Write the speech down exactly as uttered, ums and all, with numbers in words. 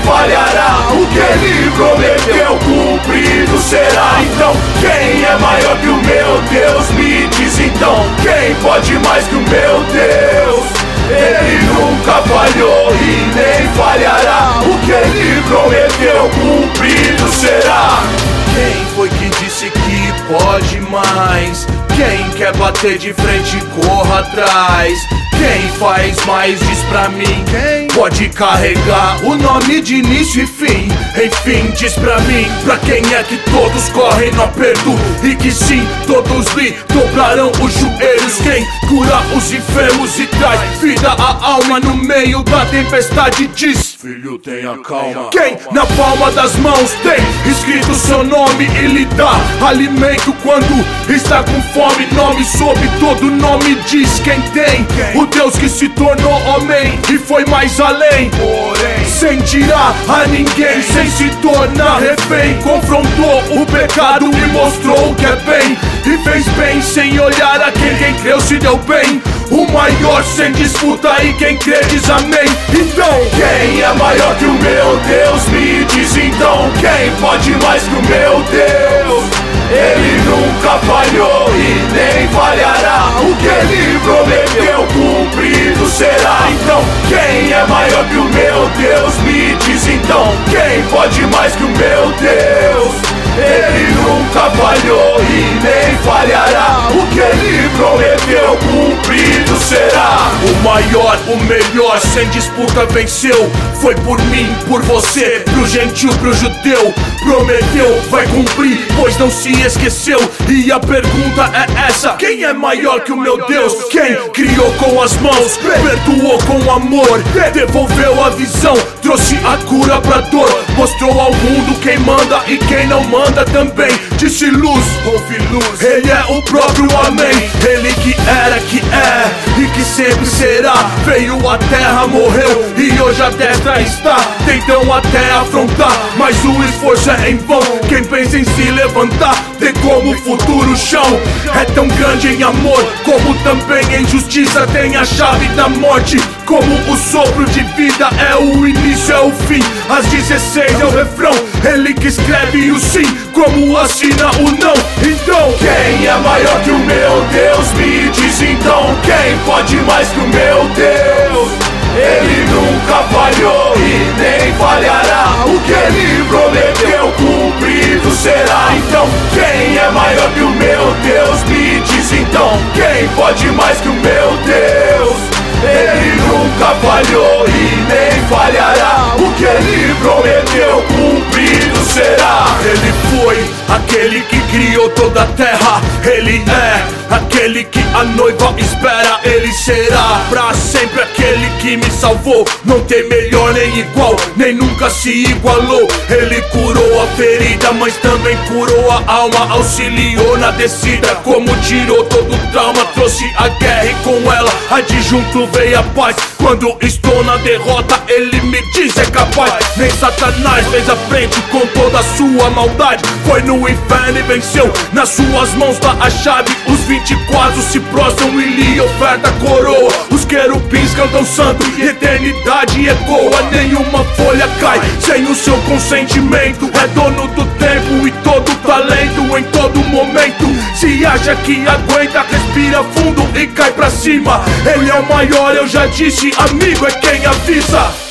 falhará. O que ele prometeu, cumprido será. Então quem é maior que o meu Deus? Me diz então, quem pode mais que o meu Deus? Ele nunca falhou e nem falhará. O que ele prometeu, cumprido será. Quem foi que disse que pode mais? Quem quer bater de frente, corra atrás. Quem faz mais diz pra mim. Quem pode carregar o nome de início e fim. Enfim, diz pra mim, pra quem é que todos correm no aperto e que sim, todos lhe dobrarão os joelhos. Quem cura os enfermos e traz vida à alma no meio da tempestade diz: filho, tenha calma. Quem na palma das mãos tem escrito seu nome e lhe dá alimento quando está com fome. Nome sob todo nome diz quem tem o Deus que se tornou homem e foi mais além. Porém, sem tirar a ninguém, sem se tornar refém, confrontou o pecado e mostrou o que é bem, e fez bem sem olhar a quem. Quem creu se deu bem, o maior sem disputa, e quem crê diz amém. Então, quem é maior que o meu Deus? Me diz então, quem pode mais que o meu Deus? Ele nunca falhou e nem falhará. O que ele prometeu, cumprido será. Então, quem é maior que o meu Deus? Me diz então, quem pode mais que o meu Deus? Ele nunca falhou e nem falhará. O que ele prometeu, cumprido será. O maior, o melhor, sem disputa venceu. Foi por mim, por você, pro gentil, pro judeu. Prometeu, vai cumprir, pois não se esqueceu. E a pergunta é essa: quem é maior que o meu Deus? Quem criou com as mãos, perdoou com amor, devolveu a visão, trouxe a cura pra dor, mostrou ao mundo quem manda e quem não manda também. Disse luz, houve luz. Ele é o próprio amém. Ele que era, que é e que sempre será. Veio à terra, morreu e hoje a destra está. Tentam até afrontar, mas o esforço é em vão. Quem pensa em se levantar tem como futuro chão. É tão grande em amor, como também em justiça. Tem a chave da morte, como o sopro de vida. É o início, é o fim, às dezesseis é o refrão. Ele que escreve o sim, como assina o não. Então, quem é maior que o meu Deus? Me diz então, quem pode mais que o meu Deus? Ele nunca falhou e nem falhará. O que ele prometeu, cumprido será. Então, quem é maior que o meu Deus? Me diz então, quem pode mais que o meu Deus? Ele nunca falhou e nem falhará. O que ele prometeu, cumprido será. Ele foi aquele que criou toda a terra. Ele é aquele que a noiva espera. Ele será pra sempre aquele que me salvou. Não tem melhor nem igual, nem nunca se igualou. Ele curou a ferida, mas também curou a alma. Auxiliou na descida, como tirou todo o trauma. Trouxe a guerra e com ela adjunto veio a paz. Quando estou na derrota, ele me diz é capaz. Nem Satanás fez a frente com toda a sua maldade. Foi no inferno e venceu, nas suas mãos tá a chave. Os vinte e quatro se prostram e lhe oferta a coroa. Os querubins cantam santo e eternidade ecoa. Nenhuma folha cai sem o seu consentimento. É dono do tempo e todo o talento em todo momento. Se acha que aguenta, respira fundo e cai pra cima. Ele é o maior, eu já disse, amigo é quem avisa.